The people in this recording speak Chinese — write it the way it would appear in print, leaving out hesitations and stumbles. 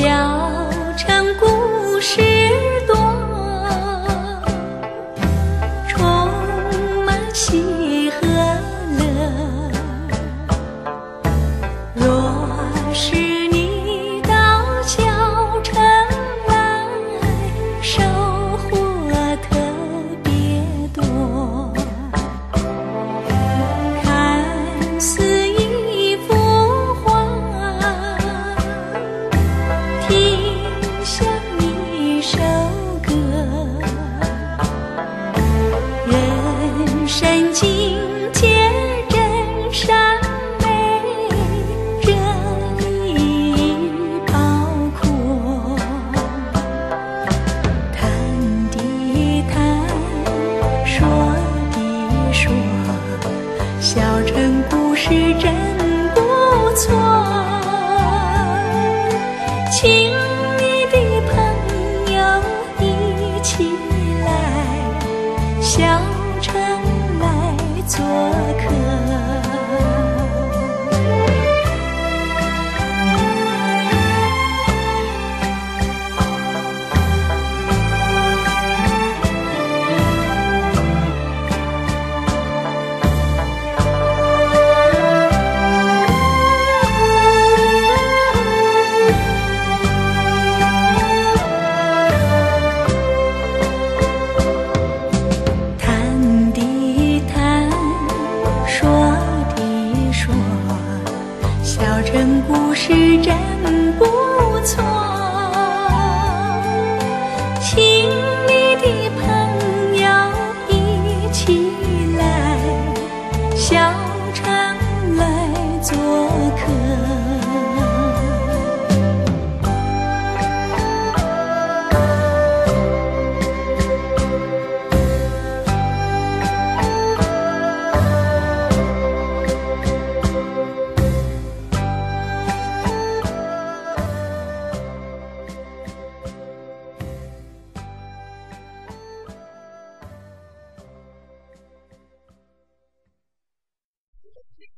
小城故事多，充满喜和乐。若是你到小城来，收获特别多。看似一幅画，听像一首歌，人生境界真善美，这里包括。谈的谈，说的说，小城故事真不错。请你的朋友一起来小城来做客。谈的谈，说的说，小城故事真不错。请你的朋友一起来小城